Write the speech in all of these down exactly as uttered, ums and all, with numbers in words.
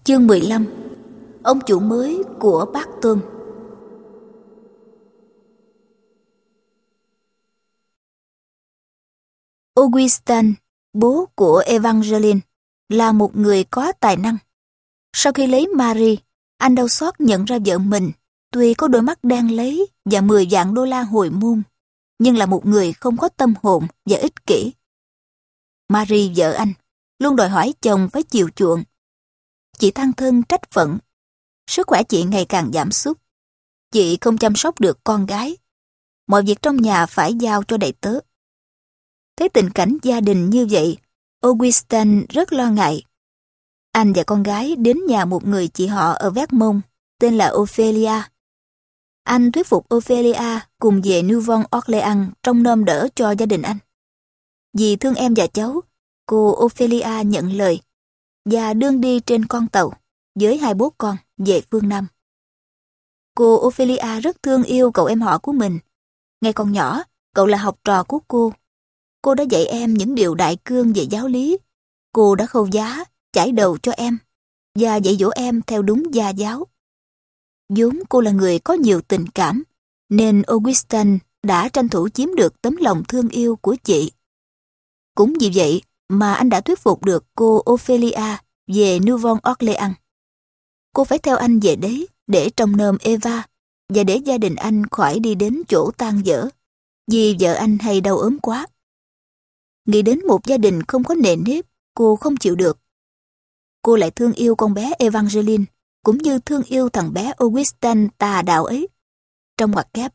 Chương mười lăm. Ông chủ mới của bát tôm. Augustin, bố của Evangeline, là một người có tài năng. Sau khi lấy Marie, anh đau xót nhận ra vợ mình, tuy có đôi mắt đen lấy và mười vạn đô la hồi môn, nhưng là một người không có tâm hồn và ích kỷ. Marie, vợ anh, luôn đòi hỏi chồng phải chiều chuộng. Chị than thân trách phận. Sức khỏe chị ngày càng giảm sút. Chị không chăm sóc được con gái. Mọi việc trong nhà phải giao cho đầy tớ. Thấy tình cảnh gia đình như vậy, Augustin rất lo ngại. Anh và con gái đến nhà một người chị họ ở Vermont, tên là Ophelia. Anh thuyết phục Ophelia cùng về Nouvelle-Orléans trông nom đỡ cho gia đình anh. Vì thương em và cháu, cô Ophelia nhận lời và đương đi trên con tàu với hai bố con về phương Nam. Cô Ophelia rất thương yêu cậu em họ của mình. Ngày còn nhỏ, cậu là học trò của cô. Cô đã dạy em những điều đại cương về giáo lý. Cô đã khâu vá, chải đầu cho em và dạy dỗ em theo đúng gia giáo. Vốn cô là người có nhiều tình cảm, nên Augustin đã tranh thủ chiếm được tấm lòng thương yêu của chị. Cũng vì vậy mà anh đã thuyết phục được cô Ophelia về Nouvelle-Orléans. Cô phải theo anh về đấy để trông nom Eva và để gia đình anh khỏi đi đến chỗ tan vỡ, vì vợ anh hay đau ốm quá. Nghĩ đến một gia đình không có nề nếp, cô không chịu được. Cô lại thương yêu con bé Evangeline, cũng như thương yêu thằng bé Augustin tà đạo ấy. Trong ngoặc kép.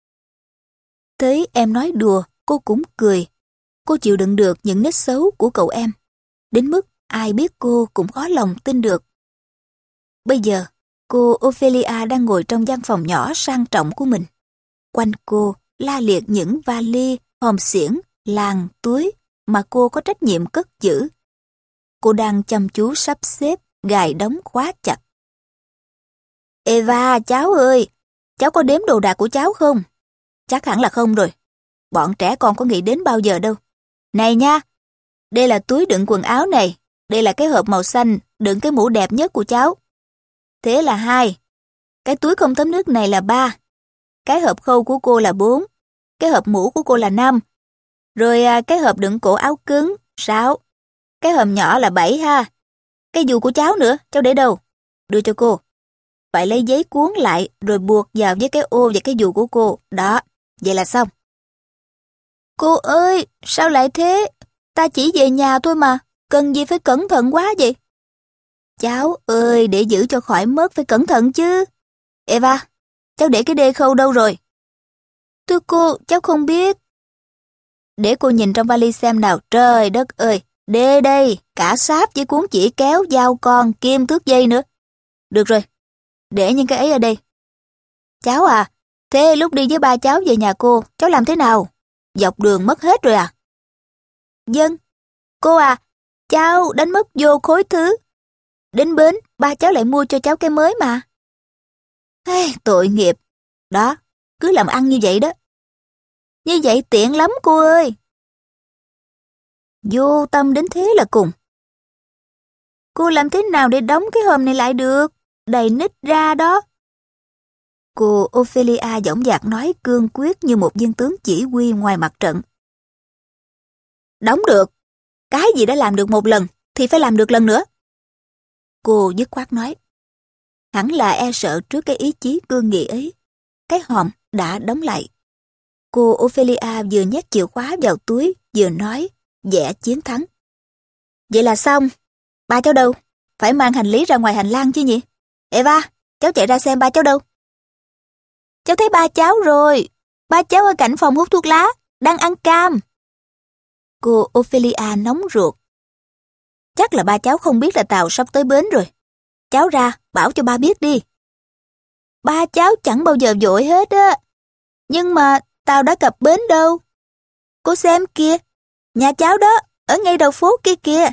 Thấy em nói đùa, cô cũng cười. Cô chịu đựng được những nết xấu của cậu em, đến mức ai biết cô cũng khó lòng tin được. Bây giờ, cô Ophelia đang ngồi trong gian phòng nhỏ sang trọng của mình. Quanh cô la liệt những vali, hòm xiển, làng, túi mà cô có trách nhiệm cất giữ. Cô đang chăm chú sắp xếp, gài đóng khóa chặt. Eva, cháu ơi, cháu có đếm đồ đạc của cháu không? Chắc hẳn là không rồi. Bọn trẻ con có nghĩ đến bao giờ đâu. Này nha, đây là túi đựng quần áo này, đây là cái hộp màu xanh đựng cái mũ đẹp nhất của cháu. Thế là hai. Cái túi không thấm nước này là ba. Cái hộp khâu của cô là bốn. Cái hộp mũ của cô là năm. Rồi à, cái hộp đựng cổ áo cứng, sáu. Cái hòm nhỏ là bảy ha. Cái dù của cháu nữa, cháu để đâu? Đưa cho cô. Phải lấy giấy cuốn lại rồi buộc vào với cái ô và cái dù của cô. Đó, vậy là xong. Cô ơi, sao lại thế? Ta chỉ về nhà thôi mà, cần gì phải cẩn thận quá vậy? Cháu ơi, để giữ cho khỏi mất phải cẩn thận chứ. Eva, cháu để cái đê khâu đâu rồi? Thưa cô, cháu không biết. Để cô nhìn trong vali xem nào. Trời đất ơi, đê đây, cả sáp với cuốn chỉ kéo, dao con, kim thước dây nữa. Được rồi, để những cái ấy ở đây. Cháu à, thế lúc đi với ba cháu về nhà cô, cháu làm thế nào? Dọc đường mất hết rồi à? Vâng. Cô à, cháu đánh mất vô khối thứ. Đến bến, ba cháu lại mua cho cháu cái mới mà. Hey, tội nghiệp. Đó, cứ làm ăn như vậy đó. Như vậy tiện lắm cô ơi. Vô tâm đến thế là cùng. Cô làm thế nào để đóng cái hòm này lại được? Đầy nít ra đó. Cô Ophelia dõng dạc nói cương quyết như một viên tướng chỉ huy ngoài mặt trận. Đóng được. Cái gì đã làm được một lần thì phải làm được lần nữa. Cô dứt khoát nói. Hẳn là e sợ trước cái ý chí cương nghị ấy. Cái hòm đã đóng lại. Cô Ophelia vừa nhét chìa khóa vào túi, vừa nói, vẻ chiến thắng. Vậy là xong. Ba cháu đâu? Phải mang hành lý ra ngoài hành lang chứ nhỉ? Eva, cháu chạy ra xem ba cháu đâu. Cháu thấy ba cháu rồi. Ba cháu ở cạnh phòng hút thuốc lá, đang ăn cam. Cô Ophelia nóng ruột. Chắc là ba cháu không biết là tàu sắp tới bến rồi. Cháu ra, bảo cho ba biết đi. Ba cháu chẳng bao giờ vội hết á. Nhưng mà tàu đã cập bến đâu. Cô xem kìa, nhà cháu đó, ở ngay đầu phố kia kìa.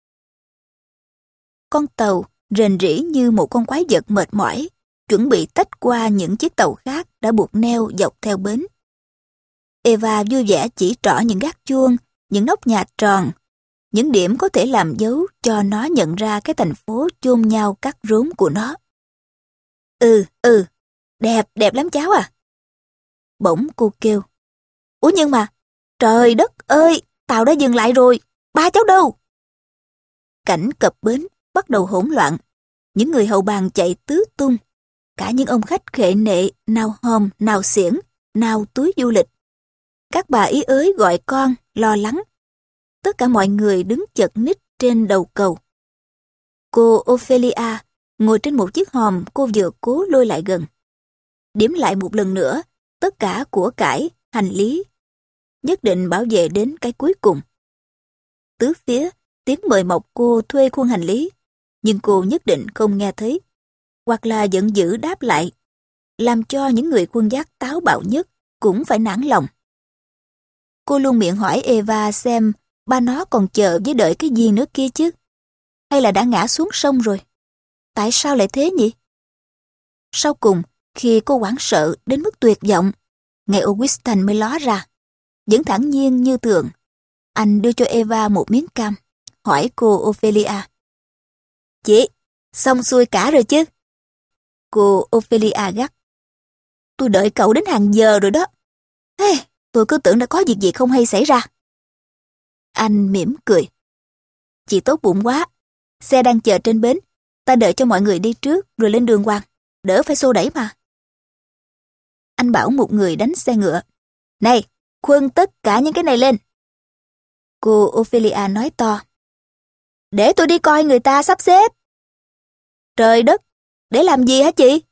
Con tàu rền rĩ như một con quái vật mệt mỏi, chuẩn bị tách qua những chiếc tàu khác đã buộc neo dọc theo bến. Eva vui vẻ chỉ trỏ những gác chuông, những nóc nhà tròn. những điểm có thể làm dấu cho nó nhận ra cái thành phố chôn nhau cắt rốn của nó. Ừ, ừ, đẹp, đẹp lắm cháu à. Bỗng cô kêu. Ủa nhưng mà, trời đất ơi, tàu đã dừng lại rồi, ba cháu đâu? Cảnh cập bến bắt đầu hỗn loạn, những người hậu bàn chạy tứ tung, cả những ông khách khệ nệ, nào hòm, nào xiển, nào túi du lịch. Các bà ý ới gọi con, lo lắng. Tất cả mọi người đứng chật ních trên đầu cầu. Cô Ophelia ngồi trên một chiếc hòm cô vừa cố lôi lại gần. Điểm lại một lần nữa, tất cả của cải, hành lý. Nhất định bảo vệ đến cái cuối cùng. Tứ phía, tiếng mời mọc cô thuê khuôn hành lý, nhưng cô nhất định không nghe thấy, hoặc là giận dữ đáp lại, làm cho những người khuân vác táo bạo nhất cũng phải nản lòng. Cô luôn miệng hỏi Eva xem ba nó còn chờ với đợi cái gì nữa kia chứ, hay là đã ngã xuống sông rồi? Tại sao lại thế nhỉ? Sau cùng, khi cô hoảng sợ đến mức tuyệt vọng, ngài Augustin mới ló ra, vẫn thản nhiên như thường. Anh đưa cho Eva một miếng cam, hỏi cô Ophelia. Chị, xong xuôi cả rồi chứ? Cô Ophelia gắt. Tôi đợi cậu đến hàng giờ rồi đó. Hey, tôi cứ tưởng đã có việc gì không hay xảy ra. Anh mỉm cười. Chị tốt bụng quá. Xe đang chờ trên bến. Ta đợi cho mọi người đi trước rồi lên đường hoàng. Đỡ phải xô đẩy mà. Anh bảo một người đánh xe ngựa. Này, khuân tất cả những cái này lên. Cô Ophelia nói to. Để tôi đi coi người ta sắp xếp. Trời đất, để làm gì hả chị?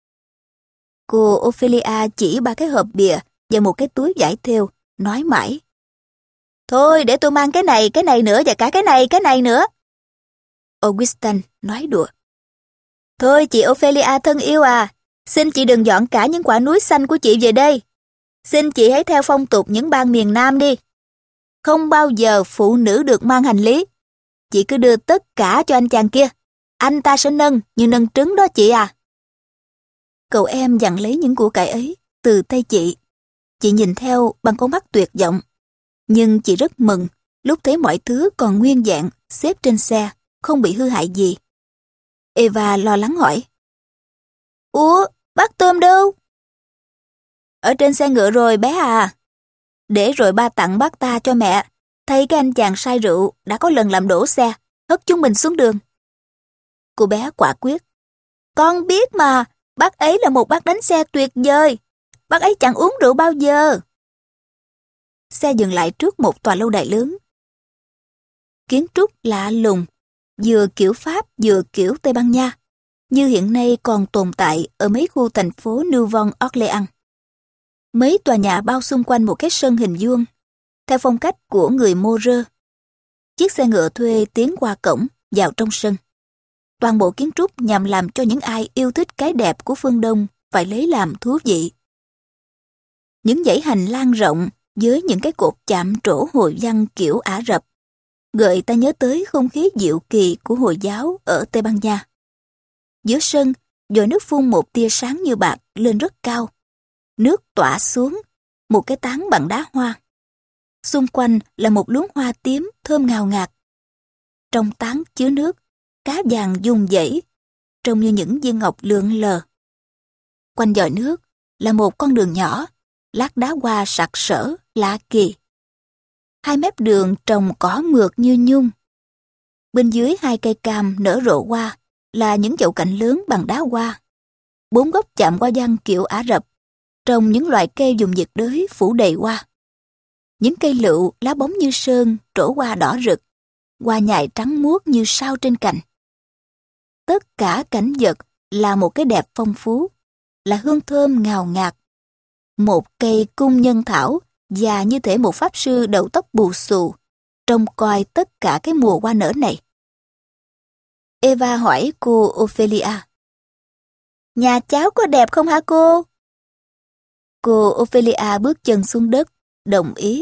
Cô Ophelia chỉ ba cái hộp bìa và một cái túi vải thêu, nói mãi. Thôi để tôi mang cái này, cái này nữa và cả cái này, cái này nữa. Augustin nói đùa. Thôi chị Ophelia thân yêu à, xin chị đừng dọn cả những quả núi xanh của chị về đây. Xin chị hãy theo phong tục những bang miền Nam đi. Không bao giờ phụ nữ được mang hành lý. Chị cứ đưa tất cả cho anh chàng kia. Anh ta sẽ nâng như nâng trứng đó chị à. Cậu em dặn lấy những của cải ấy từ tay chị. Chị nhìn theo bằng con mắt tuyệt vọng. Nhưng chị rất mừng lúc thấy mọi thứ còn nguyên vẹn xếp trên xe, không bị hư hại gì. Eva lo lắng hỏi. Ủa, bác Tôm đâu? Ở trên xe ngựa rồi bé à. Để rồi ba tặng bác ta cho mẹ. Thấy cái anh chàng say rượu đã có lần làm đổ xe, hất chúng mình xuống đường. Cô bé quả quyết. Con biết mà, bác ấy là một bác đánh xe tuyệt vời. Bác ấy chẳng uống rượu bao giờ. Xe dừng lại trước một tòa lâu đài lớn. Kiến trúc lạ lùng, vừa kiểu Pháp vừa kiểu Tây Ban Nha, như hiện nay còn tồn tại ở mấy khu thành phố Nouvelle Orléans. Mấy tòa nhà bao xung quanh một cái sân hình vuông, theo phong cách của người Morer. Chiếc xe ngựa thuê tiến qua cổng, vào trong sân. Toàn bộ kiến trúc nhằm làm cho những ai yêu thích cái đẹp của phương Đông phải lấy làm thú vị. Những dãy hành lang rộng với những cái cột chạm trổ hồi văn kiểu Ả Rập gợi ta nhớ tới không khí diệu kỳ của Hồi giáo ở Tây Ban Nha. Giữa sân, dội nước phun một tia sáng như bạc lên rất cao. Nước tỏa xuống, một cái tán bằng đá hoa. Xung quanh là một luống hoa tím thơm ngào ngạt. Trong tán chứa nước, cá vàng dung dãy, trông như những viên ngọc lượn lờ. Quanh dòng nước là một con đường nhỏ, lát đá hoa sặc sỡ, lạ kỳ. Hai mép đường trồng cỏ mượt như nhung. Bên dưới hai cây cam nở rộ hoa là những chậu cảnh lớn bằng đá hoa. Bốn gốc chạm hoa văn kiểu Ả Rập, trồng những loại cây vùng nhiệt đới phủ đầy hoa. Những cây lựu lá bóng như sơn trổ hoa đỏ rực, hoa nhài trắng muốt như sao trên cành. Tất cả cảnh vật là một cái đẹp phong phú, là hương thơm ngào ngạt. Một cây cung nhân thảo và như thể một pháp sư đầu tóc bù xù, trông coi tất cả cái mùa hoa nở này. Eva hỏi cô Ophelia. Nhà cháu có đẹp không hả cô? Cô Ophelia bước chân xuống đất, đồng ý.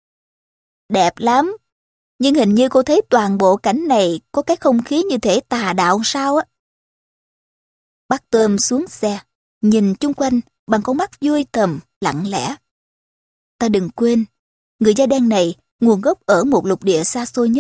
Đẹp lắm, nhưng hình như cô thấy toàn bộ cảnh này có cái không khí như thể tà đạo sao á. Bác Tôm xuống xe, nhìn chung quanh bằng con mắt vui thầm, lặng lẽ. Ta đừng quên, người da đen này nguồn gốc ở một lục địa xa xôi nhất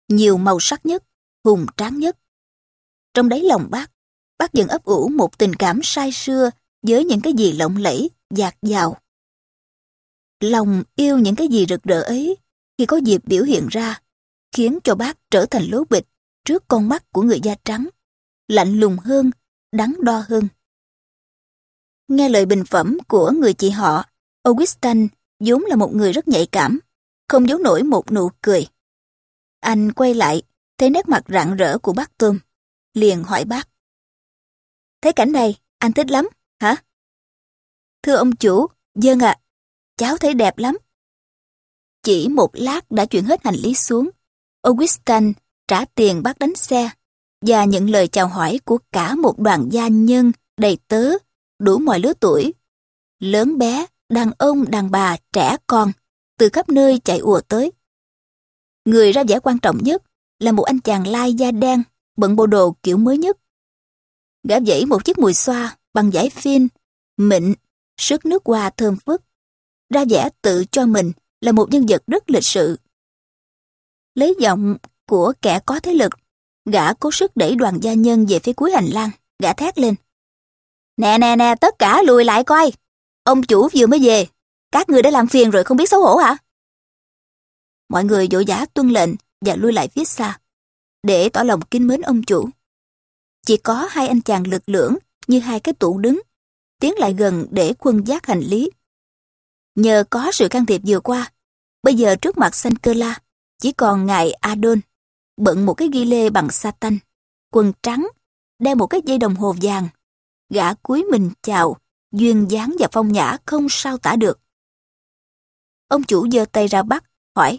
nhiều màu sắc nhất, hùng tráng nhất. Trong đáy lòng bác, bác dần ấp ủ một tình cảm say sưa với những cái gì lộng lẫy, dạt dào. Lòng yêu những cái gì rực rỡ ấy, khi có dịp biểu hiện ra, khiến cho bác trở thành lố bịch trước con mắt của người da trắng, lạnh lùng hơn, đắn đo hơn. Nghe lời bình phẩm của người chị họ, Augustin vốn là một người rất nhạy cảm, không giấu nổi một nụ cười. Anh quay lại, thấy nét mặt rạng rỡ của bác Tôm, liền hỏi bác. Thấy cảnh này, anh thích lắm, hả? Thưa ông chủ, vâng ạ, cháu thấy đẹp lắm. Chỉ một lát đã chuyển hết hành lý xuống, Augustin trả tiền bác đánh xe và nhận lời chào hỏi của cả một đoàn gia nhân đầy tớ, đủ mọi lứa tuổi. Lớn bé, đàn ông, đàn bà, trẻ con, từ khắp nơi chạy ùa tới. Người ra vẻ quan trọng nhất là một anh chàng lai da đen, bận bộ đồ kiểu mới nhất. Gã vẫy một chiếc mùi xoa bằng vải phin, mịn, sức nước hoa thơm phức, ra vẻ tự cho mình là một nhân vật rất lịch sự. Lấy giọng của kẻ có thế lực, gã cố sức đẩy đoàn gia nhân về phía cuối hành lang, gã thét lên. Nè nè nè, tất cả lùi lại coi, ông chủ vừa mới về, các người đã làm phiền rồi không biết xấu hổ hả? Mọi người vội vã tuân lệnh và lui lại phía xa, để tỏ lòng kính mến ông chủ. Chỉ có hai anh chàng lực lưỡng như hai cái tủ đứng, tiến lại gần để khuân vác hành lý. Nhờ có sự can thiệp vừa qua, bây giờ trước mặt Sankela chỉ còn ngài Adon, bận một cái ghi lê bằng sa-tanh, quần trắng, đeo một cái dây đồng hồ vàng. Gã cúi mình chào, duyên dáng và phong nhã không sao tả được. Ông chủ giơ tay ra bắt, hỏi.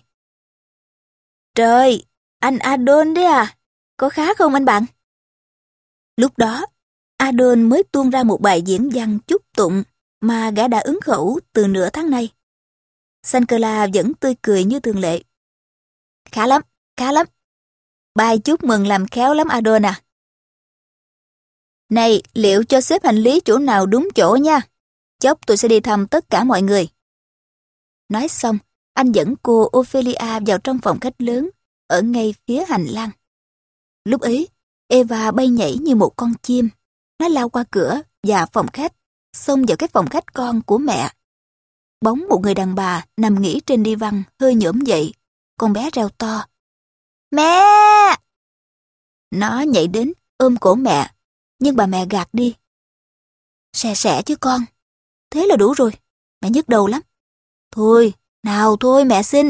Trời, anh Adon đấy à? Có khá không anh bạn? Lúc đó, Adon mới tuôn ra một bài diễn văn chúc tụng mà gã đã ứng khẩu từ nửa tháng nay. Sankela vẫn tươi cười như thường lệ. Khá lắm, khá lắm. Bài chúc mừng làm khéo lắm Adon à. Này, liệu cho xếp hành lý chỗ nào đúng chỗ nha. Chốc tôi sẽ đi thăm tất cả mọi người. Nói xong, anh dẫn cô Ophelia vào trong phòng khách lớn, ở ngay phía hành lang. Lúc ấy, Eva bay nhảy như một con chim. Nó lao qua cửa và phòng khách, xông vào cái phòng khách con của mẹ. Bóng một người đàn bà nằm nghỉ trên đi văn hơi nhổm dậy. Con bé reo to. Mẹ! Nó nhảy đến ôm cổ mẹ, nhưng bà mẹ gạt đi. Xè xẻ chứ con. Thế là đủ rồi, mẹ nhức đầu lắm. Thôi, nào thôi mẹ xin.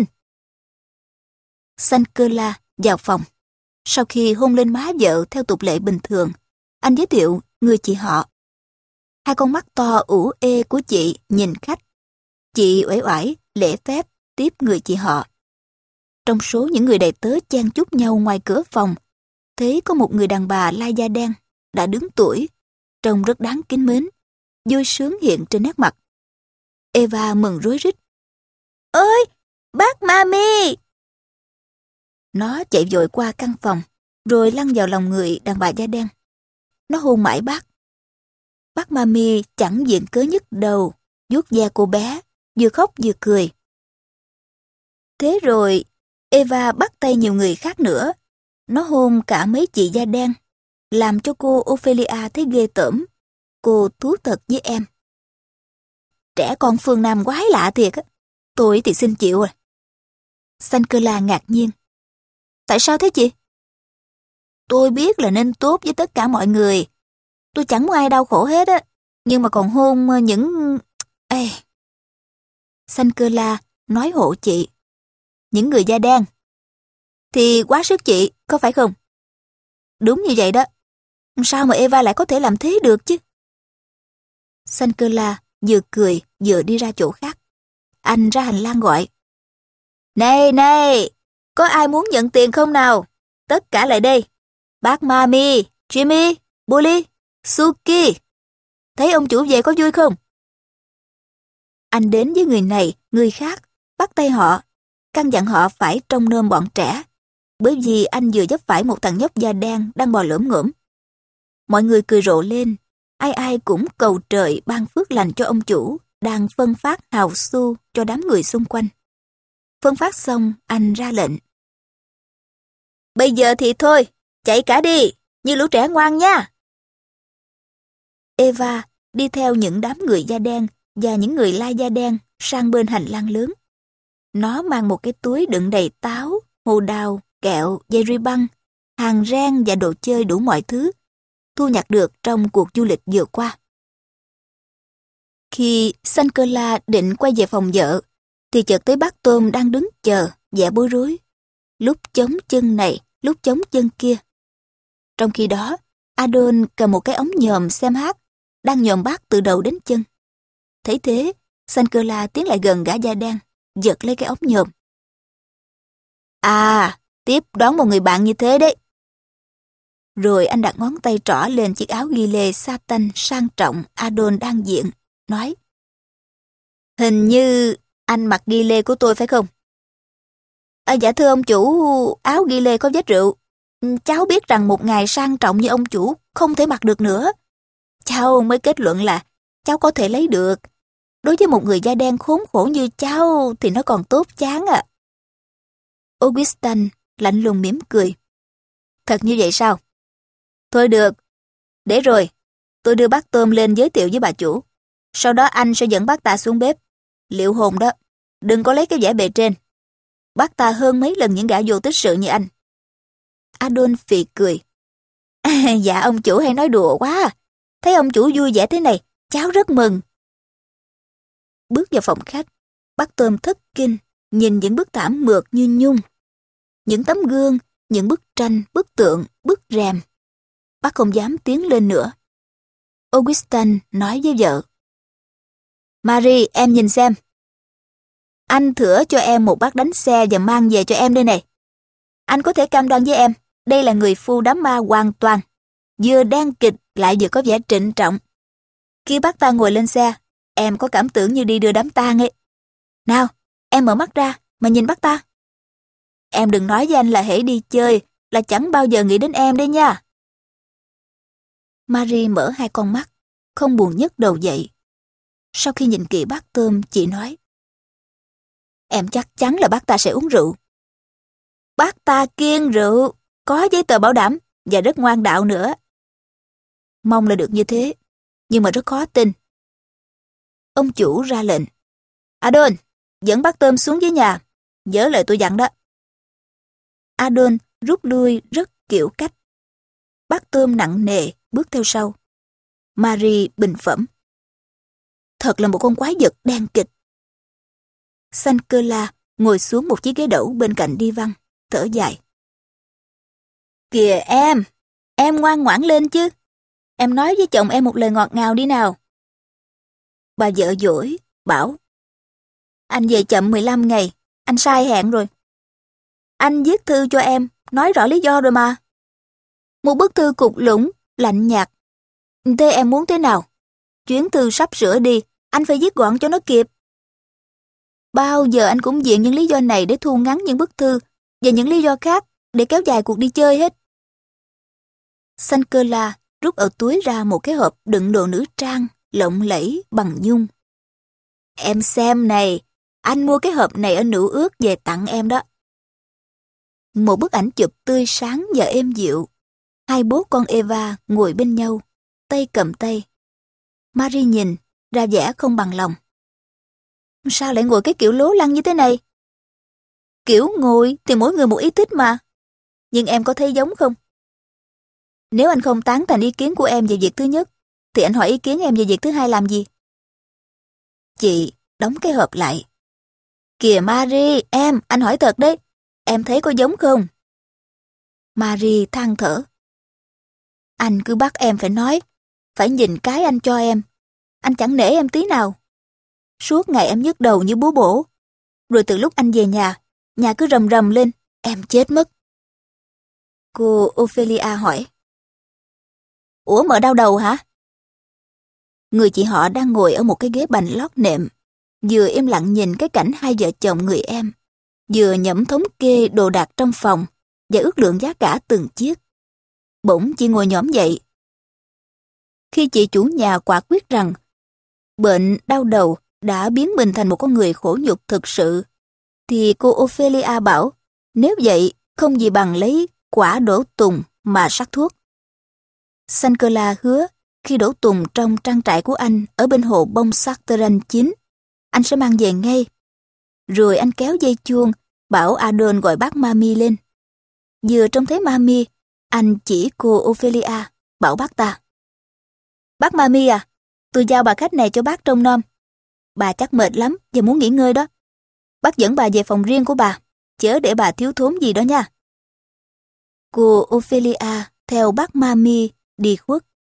Sankela vào phòng. Sau khi hôn lên má vợ theo tục lệ bình thường, anh giới thiệu người chị họ. Hai con mắt to ủ ê của chị nhìn khách. Chị uể oải, lễ phép tiếp người chị họ. Trong số những người đầy tớ chen chúc nhau ngoài cửa phòng, thấy có một người đàn bà lai da đen, đã đứng tuổi, trông rất đáng kính mến, vui sướng hiện trên nét mặt. Eva mừng rối rít. Ơi, bác Mami! Nó chạy vội qua căn phòng, rồi lăn vào lòng người đàn bà da đen. Nó hôn mãi bác. Bác Mami chẳng viện cớ nhức đầu, vuốt da cô bé, vừa khóc vừa cười. Thế rồi, Eva bắt tay nhiều người khác nữa. Nó hôn cả mấy chị da đen, làm cho cô Ophelia thấy ghê tởm. Cô thú thật với em. Trẻ con phương Nam quái lạ thiệt á. Tôi thì xin chịu rồi. Sankela ngạc nhiên. Tại sao thế chị? Tôi biết là nên tốt với tất cả mọi người. Tôi chẳng muốn ai đau khổ hết á. Nhưng mà còn hôn những... Ê. Sankela nói hộ chị. Những người da đen. Thì quá sức chị, có phải không? Đúng như vậy đó. Sao mà Eva lại có thể làm thế được chứ? Sankela vừa cười vừa đi ra chỗ khác. Anh ra hành lang gọi. Này này, có ai muốn nhận tiền không nào? Tất cả lại đây. Bác Mami, Jimmy, Bully, Suki. Thấy ông chủ về có vui không? Anh đến với người này, người khác, bắt tay họ, căn dặn họ phải trông nom bọn trẻ, bởi vì anh vừa vấp phải một thằng nhóc da đen đang bò lổm ngổm. Mọi người cười rộ lên, ai ai cũng cầu trời ban phước lành cho ông chủ đang phân phát hào xu cho đám người xung quanh. Phân phát xong, anh ra lệnh. Bây giờ thì thôi, chạy cả đi, như lũ trẻ ngoan nha. Eva đi theo những đám người da đen và những người lai da đen sang bên hành lang lớn. Nó mang một cái túi đựng đầy táo, hồ đào, kẹo, dây ruy băng, hàng rang và đồ chơi đủ mọi thứ thu nhặt được trong cuộc du lịch vừa qua. Khi Sankela định quay về phòng vợ, thì chợt thấy bác Tôm đang đứng chờ, vẻ bối rối. Lúc chống chân này, lúc chống chân kia. Trong khi đó, Adon cầm một cái ống nhòm xem hát, đang nhòm bác từ đầu đến chân. Thấy thế, Sankela tiến lại gần gã da đen, giật lấy cái ống nhòm. À, tiếp đón một người bạn như thế đấy. Rồi anh đặt ngón tay trỏ lên chiếc áo ghi lê satin sang trọng Adon đang diện, nói: Hình như anh mặc ghi lê của tôi phải không? À, dạ thưa ông chủ, áo ghi lê có vết rượu. Cháu biết rằng một ngày sang trọng như ông chủ không thể mặc được nữa. Cháu mới kết luận là cháu có thể lấy được. Đối với một người da đen khốn khổ như cháu thì nó còn tốt chán à. Augustin lạnh lùng mỉm cười. Thật như vậy sao? Thôi được. Để rồi, tôi đưa bác Tôm lên giới thiệu với bà chủ. Sau đó anh sẽ dẫn bác ta xuống bếp. Liệu hồn đó, đừng có lấy cái vẻ bề trên. Bác ta hơn mấy lần những gã vô tích sự như anh. Adon phì cười. À, dạ ông chủ hay nói đùa quá. Thấy ông chủ vui vẻ thế này, cháu rất mừng. Bước vào phòng khách, bác Tôm thất kinh, nhìn những bức thảm mượt như nhung. Những tấm gương, những bức tranh, bức tượng, bức rèm. Bác không dám tiến lên nữa. Augustin nói với vợ. Marie, em nhìn xem. Anh thửa cho em một bác đánh xe và mang về cho em đây này. Anh có thể cam đoan với em, đây là người phu đám ma hoàn toàn. Vừa đen kịch lại vừa có vẻ trịnh trọng. Khi bác ta ngồi lên xe, em có cảm tưởng như đi đưa đám tang ấy. Nào, em mở mắt ra mà nhìn bác ta. Em đừng nói với anh là hễ đi chơi là chẳng bao giờ nghĩ đến em đấy nha. Marie mở hai con mắt, không buồn nhấc đầu dậy. Sau khi nhìn kỹ bác Tôm, chị nói: Em chắc chắn là bác ta sẽ uống rượu. Bác ta kiêng rượu, có giấy tờ bảo đảm và rất ngoan đạo nữa. Mong là được như thế, nhưng mà rất khó tin. Ông chủ ra lệnh. Adon, dẫn bác Tôm xuống dưới nhà, nhớ lời tôi dặn đó. Adon rút lui rất kiểu cách. Bác Tôm nặng nề bước theo sau. Marie bình phẩm. Thật là một con quái vật đen kịch. Sankela ngồi xuống một chiếc ghế đẩu bên cạnh đi văn, thở dài. Kìa em, em ngoan ngoãn lên chứ. Em nói với chồng em một lời ngọt ngào đi nào. Bà vợ dỗi, bảo. Anh về chậm mười lăm ngày, anh sai hẹn rồi. Anh viết thư cho em, nói rõ lý do rồi mà. Một bức thư cục lũng, lạnh nhạt. Thế em muốn thế nào? Chuyến thư sắp sửa đi, anh phải viết gọn cho nó kịp. Bao giờ anh cũng viện những lý do này để thu ngắn những bức thư và những lý do khác để kéo dài cuộc đi chơi hết. Sankela rút ở túi ra một cái hộp đựng đồ nữ trang, lộng lẫy bằng nhung. Em xem này, anh mua cái hộp này ở Nữ Ước về tặng em đó. Một bức ảnh chụp tươi sáng và êm dịu. Hai bố con Eva ngồi bên nhau, tay cầm tay. Marie nhìn, ra vẻ không bằng lòng. Sao lại ngồi cái kiểu lố lăng như thế này? Kiểu ngồi thì mỗi người một ý thích mà. Nhưng em có thấy giống không? Nếu anh không tán thành ý kiến của em về việc thứ nhất, thì anh hỏi ý kiến em về việc thứ hai làm gì? Chị đóng cái hộp lại. Kìa Marie, em, anh hỏi thật đấy. Em thấy có giống không? Marie than thở. Anh cứ bắt em phải nói, phải nhìn cái anh cho em. Anh chẳng nể em tí nào. Suốt ngày em nhức đầu như búa bổ. Rồi từ lúc anh về nhà, nhà cứ rầm rầm lên, em chết mất. Cô Ophelia hỏi. Ủa mợ đau đầu hả? Người chị họ đang ngồi ở một cái ghế bành lót nệm, vừa im lặng nhìn cái cảnh hai vợ chồng người em, vừa nhẩm thống kê đồ đạc trong phòng và ước lượng giá cả từng chiếc. Bỗng chị ngồi nhõm dậy. Khi chị chủ nhà quả quyết rằng bệnh đau đầu đã biến mình thành một con người khổ nhục thực sự, thì cô Ophelia bảo nếu vậy không gì bằng lấy quả đổ tùng mà sắc thuốc. Sankela hứa khi đổ tùng trong trang trại của anh ở bên hồ bông Sartran chín, anh sẽ mang về ngay. Rồi anh kéo dây chuông, bảo Adon gọi bác Mami lên. Vừa trông thấy Mami, anh chỉ cô Ophelia, bảo bác ta. Bác Mami à, tôi giao bà khách này cho bác trông nom. Bà chắc mệt lắm và muốn nghỉ ngơi đó. Bác dẫn bà về phòng riêng của bà, chớ để bà thiếu thốn gì đó nha. Cô Ophelia theo bác Mami đi khuất.